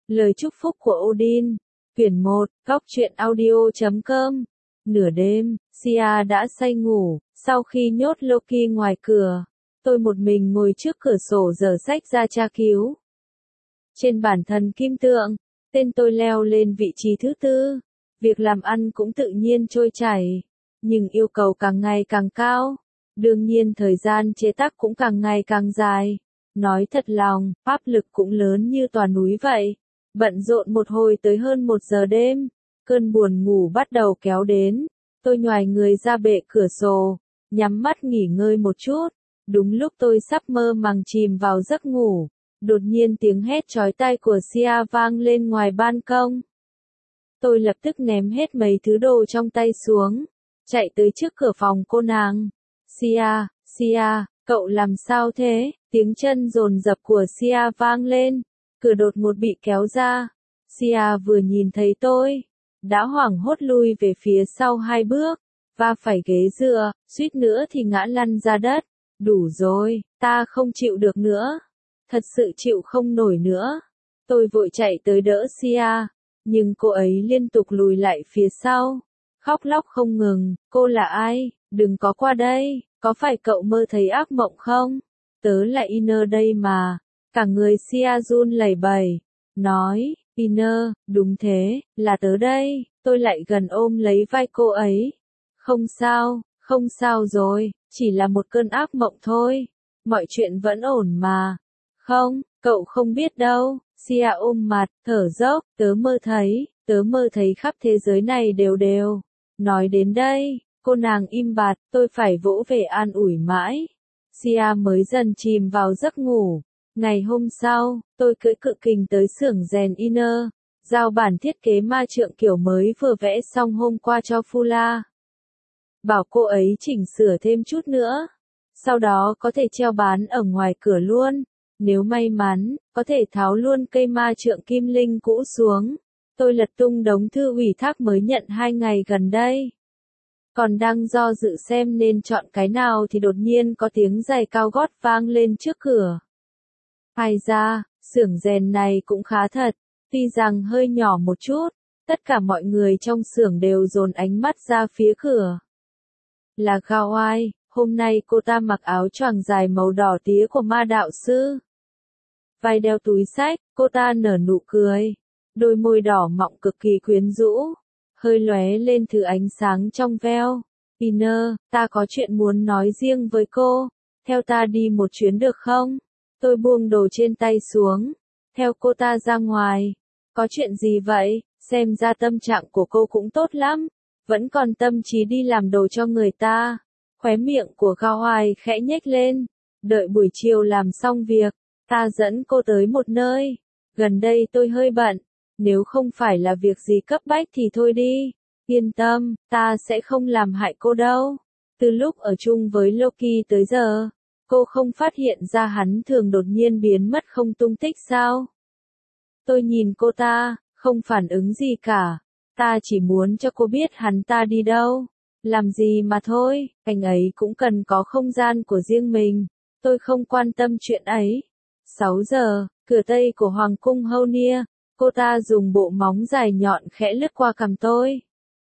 Lời chúc phúc của Odin. Quyển 1, Góc truyện audio.com. Nửa đêm, Sia đã say ngủ, sau khi nhốt Loki ngoài cửa. Tôi một mình ngồi trước cửa sổ dở sách ra tra cứu. Trên bản thần kim tượng, tên tôi leo lên vị trí thứ 4. Việc làm ăn cũng tự nhiên trôi chảy, nhưng yêu cầu càng ngày càng cao. Đương nhiên thời gian chế tác cũng càng ngày càng dài. Nói thật lòng, áp lực cũng lớn như tòa núi vậy. Bận rộn một hồi tới hơn 1 giờ đêm, cơn buồn ngủ bắt đầu kéo đến. Tôi nhoài người ra bệ cửa sổ, nhắm mắt nghỉ ngơi một chút. Đúng lúc tôi sắp mơ màng chìm vào giấc ngủ, đột nhiên tiếng hét chói tai của Sia vang lên ngoài ban công. Tôi lập tức ném hết mấy thứ đồ trong tay xuống, chạy tới trước cửa phòng cô nàng. Sia, cậu làm sao thế? Tiếng chân dồn dập của Sia vang lên, cửa đột ngột bị kéo ra. Sia vừa nhìn thấy tôi, đã hoảng hốt lui về phía sau 2 bước, va phải ghế dựa, suýt nữa thì ngã lăn ra đất. Đủ rồi, ta không chịu được nữa. Thật sự chịu không nổi nữa. Tôi vội chạy tới đỡ Sia, nhưng cô ấy liên tục lùi lại phía sau, khóc lóc không ngừng. Cô là ai? Đừng có qua đây, có phải cậu mơ thấy ác mộng không? Tớ là Iner đây mà. Cả người Sia run lẩy bẩy, nói, Iner, đúng thế, là tớ đây. Tôi lại gần ôm lấy vai cô ấy. Không sao rồi, chỉ là một cơn ác mộng thôi. Mọi chuyện vẫn ổn mà. Không, cậu không biết đâu. Sia ôm mặt, thở dốc, tớ mơ thấy khắp thế giới này đều. Nói đến đây, cô nàng im bặt, tôi phải vỗ về an ủi mãi. Sia mới dần chìm vào giấc ngủ. Ngày hôm sau, tôi cưỡi cự kình tới xưởng rèn Iner, giao bản thiết kế ma trượng kiểu mới vừa vẽ xong hôm qua cho Fula. Bảo cô ấy chỉnh sửa thêm chút nữa, sau đó có thể treo bán ở ngoài cửa luôn. Nếu may mắn, có thể tháo luôn cây ma trượng kim linh cũ xuống. Tôi lật tung đống thư ủy thác mới nhận 2 ngày gần đây. Còn đang do dự xem nên chọn cái nào thì đột nhiên có tiếng giày cao gót vang lên trước cửa. Ai da, xưởng rèn này cũng khá thật, tuy rằng hơi nhỏ một chút. Tất cả mọi người trong xưởng đều dồn ánh mắt ra phía cửa. Là Gao Ai, hôm nay cô ta mặc áo choàng dài màu đỏ tía của ma đạo sư. Vai đeo túi xách, cô ta nở nụ cười. Đôi môi đỏ mọng cực kỳ quyến rũ, hơi lóe lên thứ ánh sáng trong veo. Iner, ta có chuyện muốn nói riêng với cô, theo ta đi một chuyến được không? Tôi buông đồ trên tay xuống, theo cô ta ra ngoài. Có chuyện gì vậy? Xem ra tâm trạng của cô cũng tốt lắm, vẫn còn tâm trí đi làm đồ cho người ta. Khóe miệng của Gao Ai khẽ nhếch lên. Đợi buổi chiều làm xong việc, ta dẫn cô tới một nơi. Gần đây tôi hơi bận, nếu không phải là việc gì cấp bách thì thôi đi. Yên tâm, ta sẽ không làm hại cô đâu. Từ lúc ở chung với Loki tới giờ, cô không phát hiện ra hắn thường đột nhiên biến mất không tung tích sao? Tôi nhìn cô ta, không phản ứng gì cả. Ta chỉ muốn cho cô biết hắn ta đi đâu, làm gì mà thôi. Anh ấy cũng cần có không gian của riêng mình. Tôi không quan tâm chuyện ấy. 6 giờ, cửa tây của Hoàng cung Hounia. Cô ta dùng bộ móng dài nhọn khẽ lướt qua cằm tôi.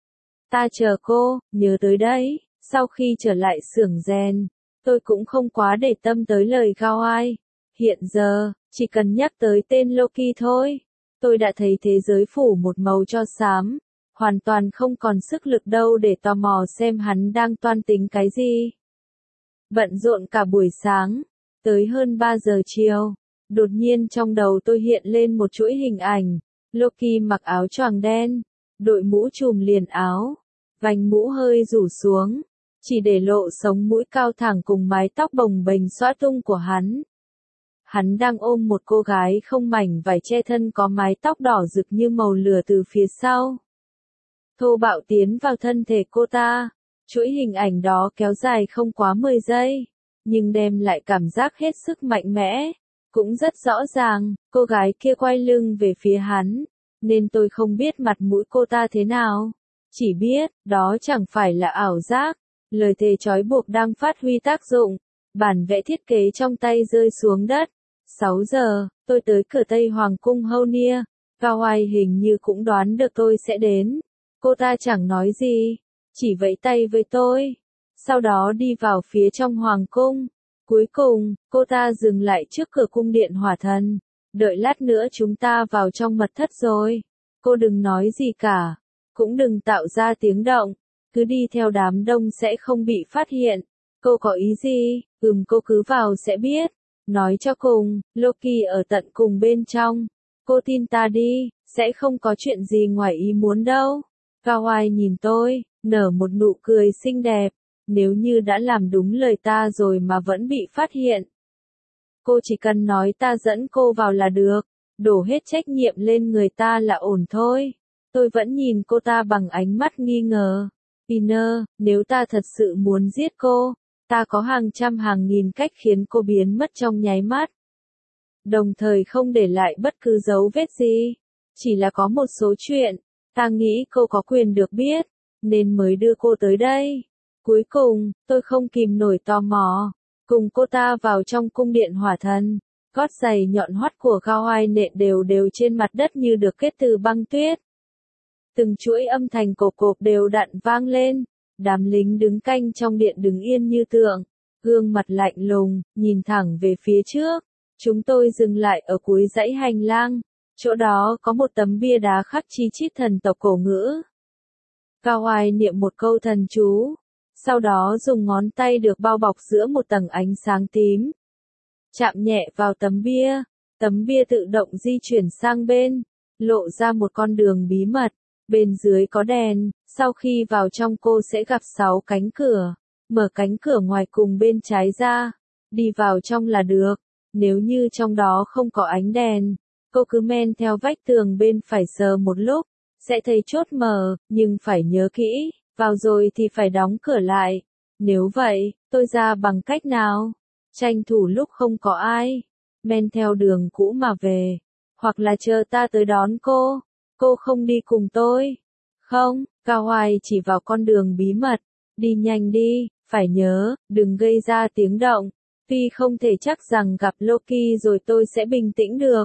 Ta chờ cô, nhớ tới đấy. Sau khi trở lại xưởng rèn, tôi cũng không quá để tâm tới lời Gao Ai. Hiện giờ, chỉ cần nhắc tới tên Loki thôi, tôi đã thấy thế giới phủ một màu tro xám, hoàn toàn không còn sức lực đâu để tò mò xem hắn đang toan tính cái gì. Bận rộn cả buổi sáng, tới hơn 3 giờ chiều, đột nhiên trong đầu tôi hiện lên một chuỗi hình ảnh. Loki mặc áo choàng đen, đội mũ trùm liền áo, vành mũ hơi rủ xuống, chỉ để lộ sống mũi cao thẳng cùng mái tóc bồng bềnh xõa tung của hắn. Hắn đang ôm một cô gái không mảnh vải che thân có mái tóc đỏ rực như màu lửa từ phía sau. Thô bạo tiến vào thân thể cô ta. Chuỗi hình ảnh đó kéo dài không quá 10 giây, nhưng đem lại cảm giác hết sức mạnh mẽ. Cũng rất rõ ràng, cô gái kia quay lưng về phía hắn, nên tôi không biết mặt mũi cô ta thế nào. Chỉ biết, đó chẳng phải là ảo giác. Lời thề trói buộc đang phát huy tác dụng. Bản vẽ thiết kế trong tay rơi xuống đất. 6 giờ, tôi tới cửa tây Hoàng cung Hounia. Cao Ai hình như cũng đoán được tôi sẽ đến. Cô ta chẳng nói gì, chỉ vẫy tay với tôi. Sau đó đi vào phía trong hoàng cung. Cuối cùng, cô ta dừng lại trước cửa cung điện hỏa thần. Đợi lát nữa chúng ta vào trong mật thất rồi. Cô đừng nói gì cả. Cũng đừng tạo ra tiếng động. Cứ đi theo đám đông sẽ không bị phát hiện. Cô có ý gì? Cô cứ vào sẽ biết. Nói cho cùng, Loki ở tận cùng bên trong. Cô tin ta đi, sẽ không có chuyện gì ngoài ý muốn đâu. Cao Ai nhìn tôi, nở một nụ cười xinh đẹp. Nếu như đã làm đúng lời ta rồi mà vẫn bị phát hiện. Cô chỉ cần nói ta dẫn cô vào là được. Đổ hết trách nhiệm lên người ta là ổn thôi. Tôi vẫn nhìn cô ta bằng ánh mắt nghi ngờ. Piner, nếu ta thật sự muốn giết cô, ta có hàng trăm hàng nghìn cách khiến cô biến mất trong nháy mắt. Đồng thời không để lại bất cứ dấu vết gì. Chỉ là có một số chuyện, ta nghĩ cô có quyền được biết, nên mới đưa cô tới đây. Cuối cùng, tôi không kìm nổi tò mò. Cùng cô ta vào trong cung điện hỏa thần. Gót giày nhọn hoắt của Cao Ai nện đều đều trên mặt đất như được kết từ băng tuyết. Từng chuỗi âm thanh cộp cộp đều đặn vang lên. Đám lính đứng canh trong điện đứng yên như tượng. Gương mặt lạnh lùng, nhìn thẳng về phía trước. Chúng tôi dừng lại ở cuối dãy hành lang. Chỗ đó có một tấm bia đá khắc chi chít thần tộc cổ ngữ. Cao Ai niệm một câu thần chú. Sau đó dùng ngón tay được bao bọc giữa một tầng ánh sáng tím. Chạm nhẹ vào tấm bia tự động di chuyển sang bên, lộ ra một con đường bí mật. Bên dưới có đèn, sau khi vào trong cô sẽ gặp 6 cánh cửa. Mở cánh cửa ngoài cùng bên trái ra, đi vào trong là được. Nếu như trong đó không có ánh đèn, cô cứ men theo vách tường bên phải sờ một lúc, sẽ thấy chốt mở, nhưng phải nhớ kỹ, vào rồi thì phải đóng cửa lại. Nếu vậy, tôi ra bằng cách nào? Tranh thủ lúc không có ai, men theo đường cũ mà về, hoặc là chờ ta tới đón cô. Cô không đi cùng tôi. Không, Cao Ai chỉ vào con đường bí mật. Đi nhanh đi, phải nhớ, đừng gây ra tiếng động. Tuy không thể chắc rằng gặp Loki rồi tôi sẽ bình tĩnh được.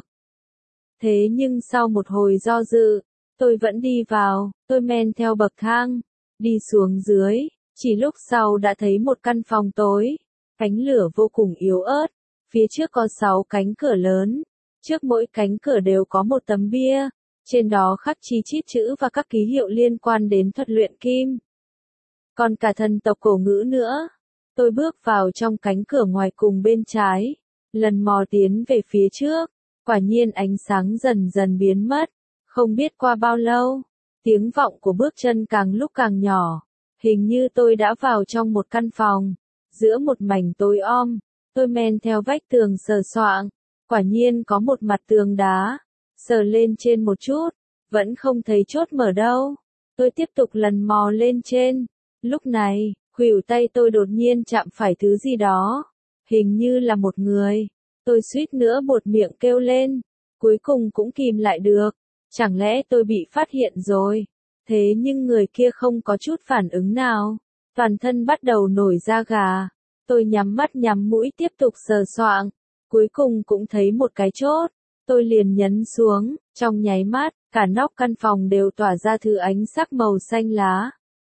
Thế nhưng sau một hồi do dự, tôi vẫn đi vào. Tôi men theo bậc thang, đi xuống dưới. Chỉ lúc sau đã thấy một căn phòng tối. Cánh lửa vô cùng yếu ớt. Phía trước có 6 cánh cửa lớn. Trước mỗi cánh cửa đều có một tấm bia. Trên đó khắc chi chít chữ và các ký hiệu liên quan đến thuật luyện kim. Còn cả thần tộc cổ ngữ nữa. Tôi bước vào trong cánh cửa ngoài cùng bên trái. Lần mò tiến về phía trước. Quả nhiên ánh sáng dần dần biến mất. Không biết qua bao lâu. Tiếng vọng của bước chân càng lúc càng nhỏ. Hình như tôi đã vào trong một căn phòng. Giữa một mảnh tối om. Tôi men theo vách tường sờ soạng. Quả nhiên có một mặt tường đá. Sờ lên trên một chút, vẫn không thấy chốt mở đâu. Tôi tiếp tục lần mò lên trên. Lúc này, khuỷu tay tôi đột nhiên chạm phải thứ gì đó. Hình như là một người. Tôi suýt nữa buột miệng kêu lên. Cuối cùng cũng kìm lại được. Chẳng lẽ tôi bị phát hiện rồi? Thế nhưng người kia không có chút phản ứng nào. Toàn thân bắt đầu nổi da gà. Tôi nhắm mắt nhắm mũi tiếp tục sờ soạng. Cuối cùng cũng thấy một cái chốt. Tôi liền nhấn xuống, trong nháy mắt, cả nóc căn phòng đều tỏa ra thứ ánh sắc màu xanh lá.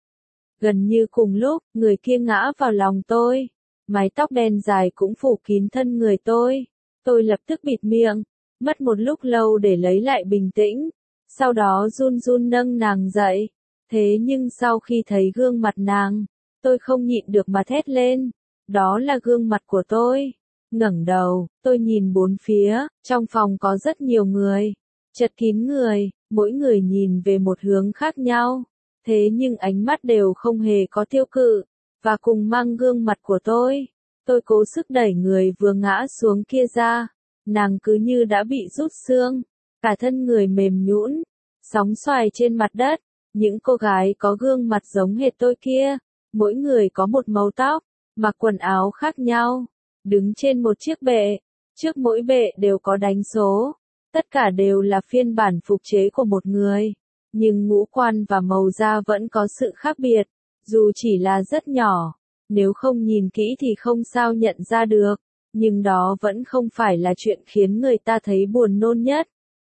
Gần như cùng lúc, người kia ngã vào lòng tôi. Mái tóc đen dài cũng phủ kín thân người tôi. Tôi lập tức bịt miệng, mất một lúc lâu để lấy lại bình tĩnh. Sau đó run run nâng nàng dậy. Thế nhưng sau khi thấy gương mặt nàng, tôi không nhịn được mà thét lên. Đó là gương mặt của tôi. Ngẩng đầu, tôi nhìn bốn phía, trong phòng có rất nhiều người. Chật kín người, mỗi người nhìn về một hướng khác nhau. Thế nhưng ánh mắt đều không hề có tiêu cự, và cùng mang gương mặt của tôi. Tôi cố sức đẩy người vừa ngã xuống kia ra. Nàng cứ như đã bị rút xương. Cả thân người mềm nhũn, sóng xoài trên mặt đất. Những cô gái có gương mặt giống hệt tôi kia. Mỗi người có một màu tóc, mặc quần áo khác nhau. Đứng trên một chiếc bệ. Trước mỗi bệ đều có đánh số. Tất cả đều là phiên bản phục chế của một người. Nhưng ngũ quan và màu da vẫn có sự khác biệt. Dù chỉ là rất nhỏ. Nếu không nhìn kỹ thì không sao nhận ra được. Nhưng đó vẫn không phải là chuyện khiến người ta thấy buồn nôn nhất.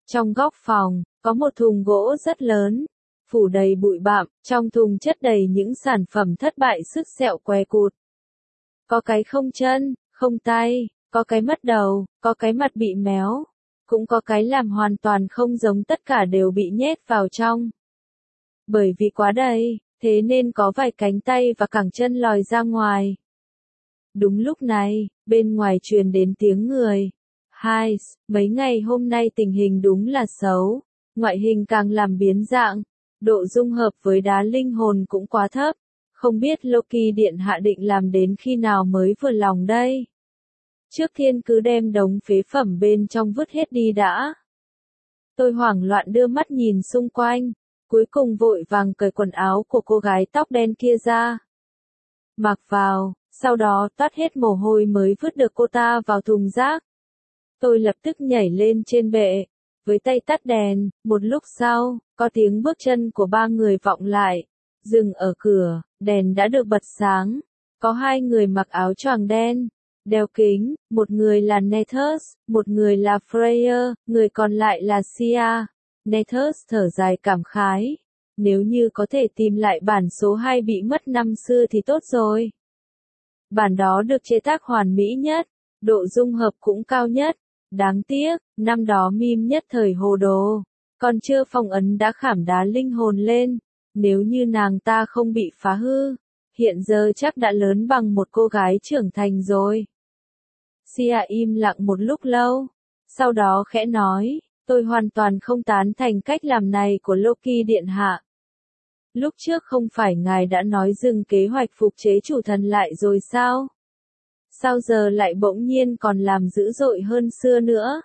Trong góc phòng, có một thùng gỗ rất lớn, phủ đầy bụi bặm, trong thùng chất đầy những sản phẩm thất bại sứt sẹo què cụt. Có cái không chân, không tay, có cái mất đầu, có cái mặt bị méo, cũng có cái làm hoàn toàn không giống, tất cả đều bị nhét vào trong. Bởi vì quá đầy, thế nên có vài cánh tay và cẳng chân lòi ra ngoài. Đúng lúc này, bên ngoài truyền đến tiếng người. Hai, mấy ngày hôm nay tình hình đúng là xấu, ngoại hình càng làm biến dạng, độ dung hợp với đá linh hồn cũng quá thấp, không biết Loki điện hạ định làm đến khi nào mới vừa lòng đây. Trước tiên cứ đem đống phế phẩm bên trong vứt hết đi đã. Tôi hoảng loạn đưa mắt nhìn xung quanh, cuối cùng vội vàng cởi quần áo của cô gái tóc đen kia ra. Mặc vào, sau đó toát hết mồ hôi mới vứt được cô ta vào thùng rác. Tôi lập tức nhảy lên trên bệ, với tay tắt đèn, một lúc sau, có tiếng bước chân của ba người vọng lại. Dừng ở cửa, đèn đã được bật sáng. Có hai người mặc áo choàng đen, đeo kính, một người là Nethus, một người là Freya, người còn lại là Sia. Nethus thở dài cảm khái. Nếu như có thể tìm lại bản số 2 bị mất năm xưa thì tốt rồi. Bản đó được chế tác hoàn mỹ nhất, độ dung hợp cũng cao nhất. Đáng tiếc, năm đó meme nhất thời hồ đồ, còn chưa phong ấn đã khảm đá linh hồn lên. Nếu như nàng ta không bị phá hư, hiện giờ chắc đã lớn bằng một cô gái trưởng thành rồi. Sia im lặng một lúc lâu, sau đó khẽ nói, tôi hoàn toàn không tán thành cách làm này của Loki điện hạ. Lúc trước không phải ngài đã nói dừng kế hoạch phục chế chủ thần lại rồi sao? Sao giờ lại bỗng nhiên còn làm dữ dội hơn xưa nữa?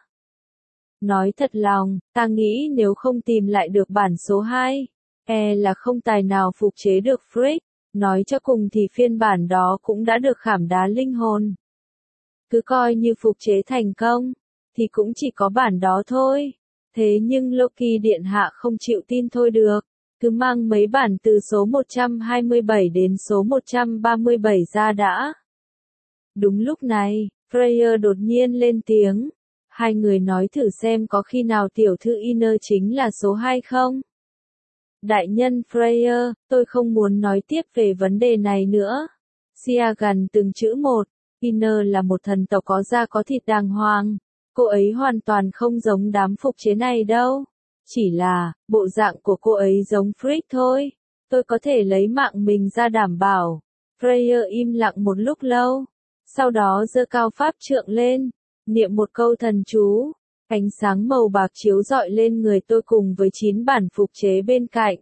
Nói thật lòng, ta nghĩ nếu không tìm lại được bản số 2, là không tài nào phục chế được Freak. Nói cho cùng thì phiên bản đó cũng đã được khảm đá linh hồn. Cứ coi như phục chế thành công, thì cũng chỉ có bản đó thôi. Thế nhưng Loki điện hạ không chịu tin thôi được. Cứ mang mấy bản từ số 127 đến số 137 ra đã. Đúng lúc này, Freya đột nhiên lên tiếng. Hai người nói thử xem có khi nào tiểu thư Inner chính là số 2 không? Đại nhân Freya, tôi không muốn nói tiếp về vấn đề này nữa. Sia gần từng chữ một. Inner là một thần tộc có da có thịt đàng hoàng. Cô ấy hoàn toàn không giống đám phục chế này đâu. Chỉ là, bộ dạng của cô ấy giống Freak thôi. Tôi có thể lấy mạng mình ra đảm bảo. Freya im lặng một lúc lâu. Sau đó giơ cao pháp trượng lên. Niệm một câu thần chú. Ánh sáng màu bạc chiếu rọi lên người tôi cùng với 9 bản phục chế bên cạnh.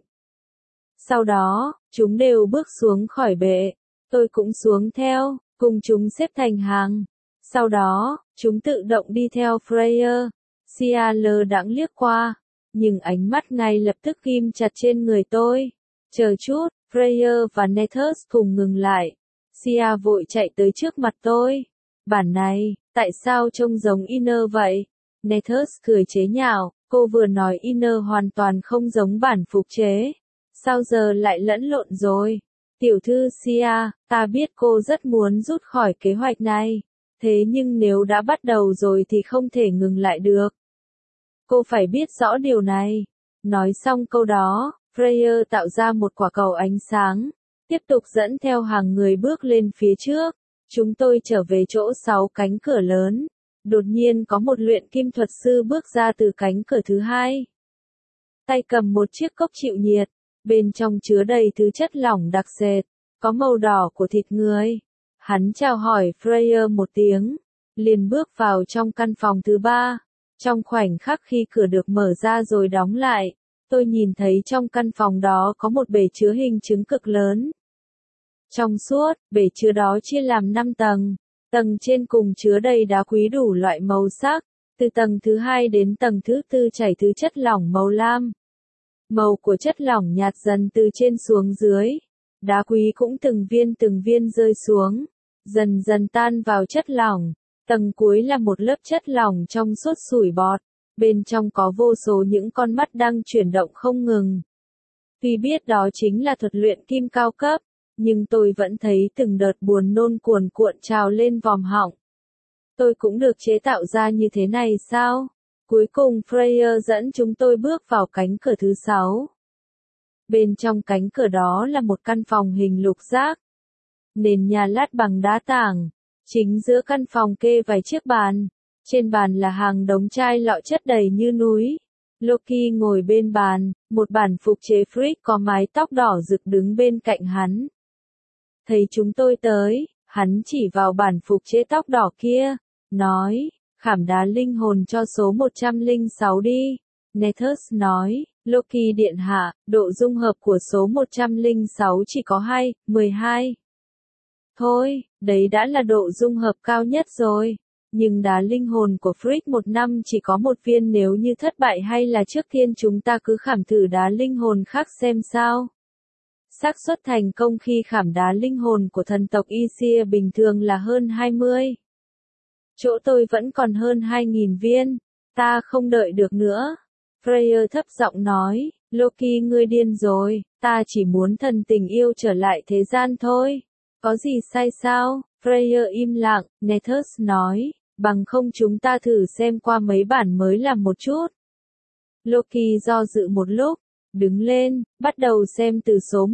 Sau đó, chúng đều bước xuống khỏi bệ. Tôi cũng xuống theo, cùng chúng xếp thành hàng. Sau đó, chúng tự động đi theo Freya. Sia lơ đãng liếc qua, nhưng ánh mắt ngay lập tức ghim chặt trên người tôi. Chờ chút, Freya và Nethus cùng ngừng lại. Sia vội chạy tới trước mặt tôi. Bản này, tại sao trông giống Inner vậy? Nethus cười chế nhạo, cô vừa nói Inner hoàn toàn không giống bản phục chế. Sao giờ lại lẫn lộn rồi? Tiểu thư Sia, ta biết cô rất muốn rút khỏi kế hoạch này. Thế nhưng nếu đã bắt đầu rồi thì không thể ngừng lại được. Cô phải biết rõ điều này. Nói xong câu đó, Freya tạo ra một quả cầu ánh sáng. Tiếp tục dẫn theo hàng người bước lên phía trước. Chúng tôi trở về chỗ 6 cánh cửa lớn. Đột nhiên có một luyện kim thuật sư bước ra từ cánh cửa thứ 2. Tay cầm một chiếc cốc chịu nhiệt. Bên trong chứa đầy thứ chất lỏng đặc sệt, có màu đỏ của thịt người. Hắn chào hỏi Freya một tiếng, liền bước vào trong căn phòng thứ 3. Trong khoảnh khắc khi cửa được mở ra rồi đóng lại, tôi nhìn thấy trong căn phòng đó có một bể chứa hình trứng cực lớn. Trong suốt, bể chứa đó chia làm 5 tầng. Tầng trên cùng chứa đầy đá quý đủ loại màu sắc, từ tầng thứ 2 đến tầng thứ 4 chảy thứ chất lỏng màu lam. Màu của chất lỏng nhạt dần từ trên xuống dưới. Đá quý cũng từng viên rơi xuống, dần dần tan vào chất lỏng. Tầng cuối là một lớp chất lỏng trong suốt sủi bọt. Bên trong có vô số những con mắt đang chuyển động không ngừng. Tuy biết đó chính là thuật luyện kim cao cấp, nhưng tôi vẫn thấy từng đợt buồn nôn cuồn cuộn trào lên vòm họng. Tôi cũng được chế tạo ra như thế này sao? Cuối cùng Freya dẫn chúng tôi bước vào cánh cửa thứ 6. Bên trong cánh cửa đó là một căn phòng hình lục giác. Nền nhà lát bằng đá tảng. Chính giữa căn phòng kê vài chiếc bàn. Trên bàn là hàng đống chai lọ chất đầy như núi. Loki ngồi bên bàn, một bản phục chế Frigg có mái tóc đỏ rực đứng bên cạnh hắn. Thấy chúng tôi tới, hắn chỉ vào bản phục chế tóc đỏ kia, nói, khảm đá linh hồn cho số 106 đi. Nethus nói, Loki điện hạ, độ dung hợp của số 106 chỉ có 12. Thôi, đấy đã là độ dung hợp cao nhất rồi. Nhưng đá linh hồn của Frigg một năm chỉ có một viên, nếu như thất bại hay là trước tiên chúng ta cứ khảm thử đá linh hồn khác xem sao. Xác suất thành công khi khảm đá linh hồn của thần tộc Aesir bình thường là hơn 20. Chỗ tôi vẫn còn hơn 2.000 viên, ta không đợi được nữa. Freya thấp giọng nói, Loki ngươi điên rồi, ta chỉ muốn thần tình yêu trở lại thế gian thôi. Có gì sai sao? Freya im lặng, Nethus nói, bằng không chúng ta thử xem qua mấy bản mới làm một chút. Loki do dự một lúc, đứng lên, bắt đầu xem từ số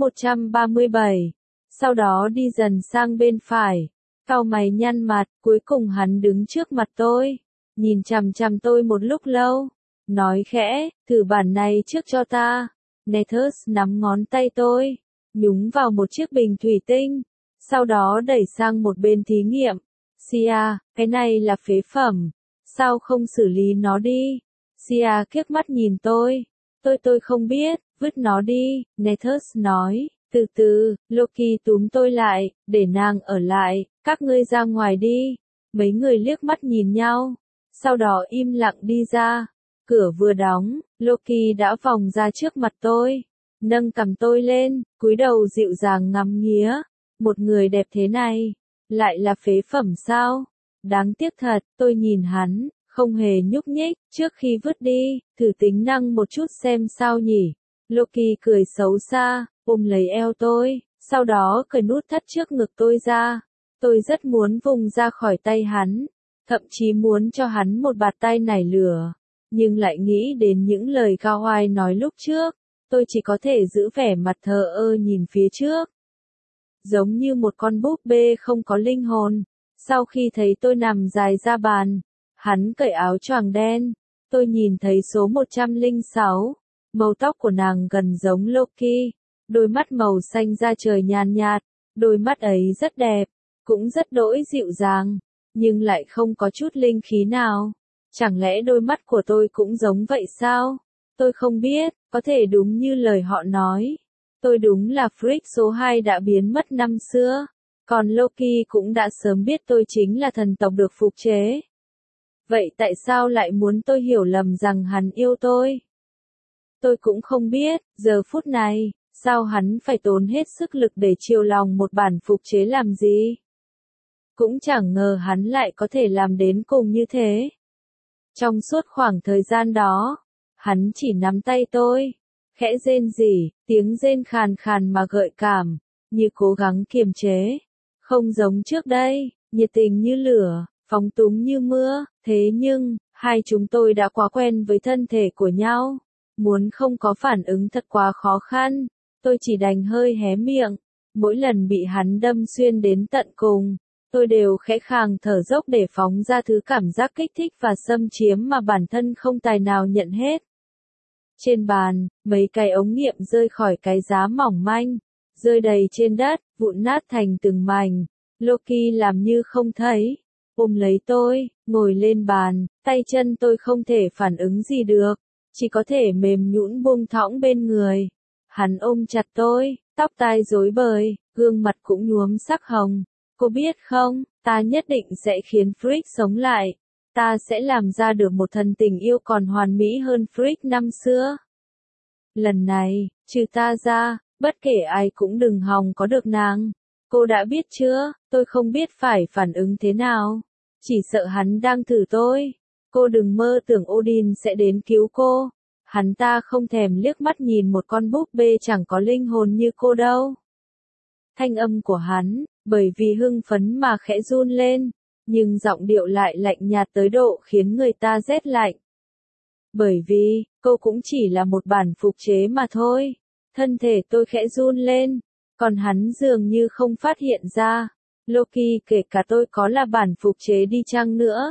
137. Sau đó đi dần sang bên phải, cau mày nhăn mặt, cuối cùng hắn đứng trước mặt tôi, nhìn chằm chằm tôi một lúc lâu, nói khẽ, thử bản này trước cho ta. Nethus nắm ngón tay tôi, nhúng vào một chiếc bình thủy tinh, sau đó đẩy sang một bên thí nghiệm. Sia, cái này là phế phẩm, sao không xử lý nó đi? Sia kiếc mắt nhìn tôi không biết, vứt nó đi, Nethus nói, từ từ, Loki túm tôi lại, để nàng ở lại, các ngươi ra ngoài đi. Mấy người liếc mắt nhìn nhau, sau đó im lặng đi ra. Cửa vừa đóng, Loki đã vòng ra trước mặt tôi, nâng cằm tôi lên, cúi đầu dịu dàng ngắm nghía. Một người đẹp thế này, lại là phế phẩm sao? Đáng tiếc thật, tôi nhìn hắn, không hề nhúc nhích, trước khi vứt đi, thử tính năng một chút xem sao nhỉ. Loki cười xấu xa, ôm lấy eo tôi, sau đó cởi nút thắt trước ngực tôi ra. Tôi rất muốn vùng ra khỏi tay hắn, thậm chí muốn cho hắn một bạt tay nảy lửa, nhưng lại nghĩ đến những lời Cao Hoài nói lúc trước, tôi chỉ có thể giữ vẻ mặt thờ ơ nhìn phía trước. Giống như một con búp bê không có linh hồn. Sau khi thấy tôi nằm dài ra bàn, hắn cởi áo choàng đen, tôi nhìn thấy số 106, màu tóc của nàng gần giống Loki, đôi mắt màu xanh da trời nhàn nhạt, đôi mắt ấy rất đẹp, cũng rất đỗi dịu dàng, nhưng lại không có chút linh khí nào. Chẳng lẽ đôi mắt của tôi cũng giống vậy sao? Tôi không biết, có thể đúng như lời họ nói. Tôi đúng là Frigg số 2 đã biến mất năm xưa, còn Loki cũng đã sớm biết tôi chính là thần tộc được phục chế. Vậy tại sao lại muốn tôi hiểu lầm rằng hắn yêu tôi? Tôi cũng không biết, giờ phút này, sao hắn phải tốn hết sức lực để chiều lòng một bản phục chế làm gì? Cũng chẳng ngờ hắn lại có thể làm đến cùng như thế. Trong suốt khoảng thời gian đó, hắn chỉ nắm tay tôi, khẽ rên rỉ, tiếng rên khàn khàn mà gợi cảm, như cố gắng kiềm chế. Không giống trước đây, nhiệt tình như lửa, phóng túng như mưa, thế nhưng, hai chúng tôi đã quá quen với thân thể của nhau. Muốn không có phản ứng thật quá khó khăn, tôi chỉ đành hơi hé miệng. Mỗi lần bị hắn đâm xuyên đến tận cùng, tôi đều khẽ khàng thở dốc để phóng ra thứ cảm giác kích thích và xâm chiếm mà bản thân không tài nào nhận hết. Trên bàn, mấy cái ống nghiệm rơi khỏi cái giá mỏng manh, rơi đầy trên đất, vụn nát thành từng mảnh. Loki làm như không thấy, ôm lấy tôi, ngồi lên bàn, tay chân tôi không thể phản ứng gì được, chỉ có thể mềm nhũn buông thõng bên người. Hắn ôm chặt tôi, tóc tai rối bời, gương mặt cũng nhuốm sắc hồng. Cô biết không, ta nhất định sẽ khiến Frigg sống lại. Ta sẽ làm ra được một thần tình yêu còn hoàn mỹ hơn Frigg năm xưa. Lần này, trừ ta ra, bất kể ai cũng đừng hòng có được nàng. Cô đã biết chưa? Tôi không biết phải phản ứng thế nào. Chỉ sợ hắn đang thử tôi. Cô đừng mơ tưởng Odin sẽ đến cứu cô. Hắn ta không thèm liếc mắt nhìn một con búp bê chẳng có linh hồn như cô đâu. Thanh âm của hắn, bởi vì hưng phấn mà khẽ run lên, nhưng giọng điệu lại lạnh nhạt tới độ khiến người ta rét lạnh. Bởi vì, cô cũng chỉ là một bản phục chế mà thôi. Thân thể tôi khẽ run lên, còn hắn dường như không phát hiện ra. Loki, kể cả tôi có là bản phục chế đi chăng nữa,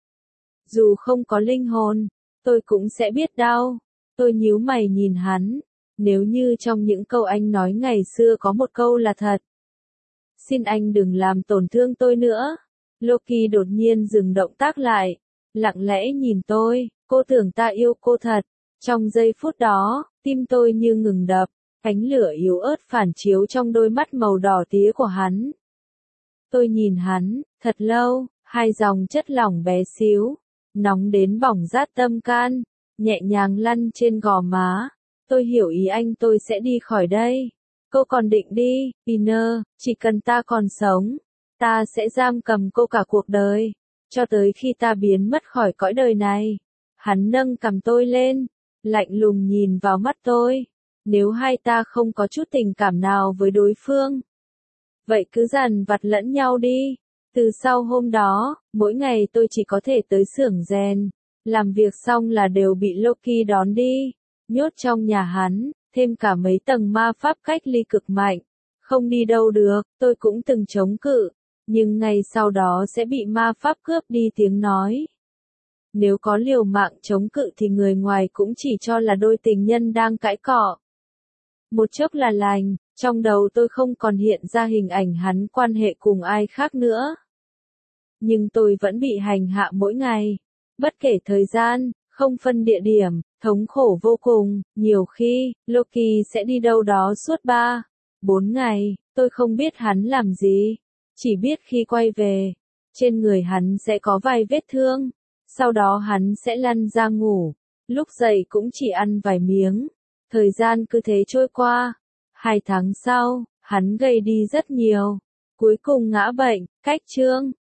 dù không có linh hồn, tôi cũng sẽ biết đau. Tôi nhíu mày nhìn hắn. Nếu như trong những câu anh nói ngày xưa có một câu là thật. Xin anh đừng làm tổn thương tôi nữa. Loki đột nhiên dừng động tác lại. Lặng lẽ nhìn tôi. Cô tưởng ta yêu cô thật. Trong giây phút đó, tim tôi như ngừng đập. Ánh lửa yếu ớt phản chiếu trong đôi mắt màu đỏ tía của hắn. Tôi nhìn hắn, thật lâu, hai dòng chất lỏng bé xíu, nóng đến bỏng rát tâm can, nhẹ nhàng lăn trên gò má. Tôi hiểu ý anh, tôi sẽ đi khỏi đây. Cô còn định đi, Piner, chỉ cần ta còn sống, ta sẽ giam cầm cô cả cuộc đời, cho tới khi ta biến mất khỏi cõi đời này. Hắn nâng cằm tôi lên, lạnh lùng nhìn vào mắt tôi. Nếu hai ta không có chút tình cảm nào với đối phương, vậy cứ dằn vặt lẫn nhau đi. Từ sau hôm đó, mỗi ngày tôi chỉ có thể tới xưởng rèn. Làm việc xong là đều bị Loki đón đi. Nhốt trong nhà hắn, thêm cả mấy tầng ma pháp cách ly cực mạnh. Không đi đâu được, tôi cũng từng chống cự. Nhưng ngày sau đó sẽ bị ma pháp cướp đi tiếng nói. Nếu có liều mạng chống cự thì người ngoài cũng chỉ cho là đôi tình nhân đang cãi cọ. Một chốc là lành, trong đầu tôi không còn hiện ra hình ảnh hắn quan hệ cùng ai khác nữa. Nhưng tôi vẫn bị hành hạ mỗi ngày. Bất kể thời gian, không phân địa điểm, thống khổ vô cùng. Nhiều khi, Loki sẽ đi đâu đó suốt 3-4 ngày, tôi không biết hắn làm gì. Chỉ biết khi quay về, trên người hắn sẽ có vài vết thương. Sau đó hắn sẽ lăn ra ngủ. Lúc dậy cũng chỉ ăn vài miếng. Thời gian cứ thế trôi qua. 2 tháng sau, hắn gầy đi rất nhiều. Cuối cùng ngã bệnh. Cách chương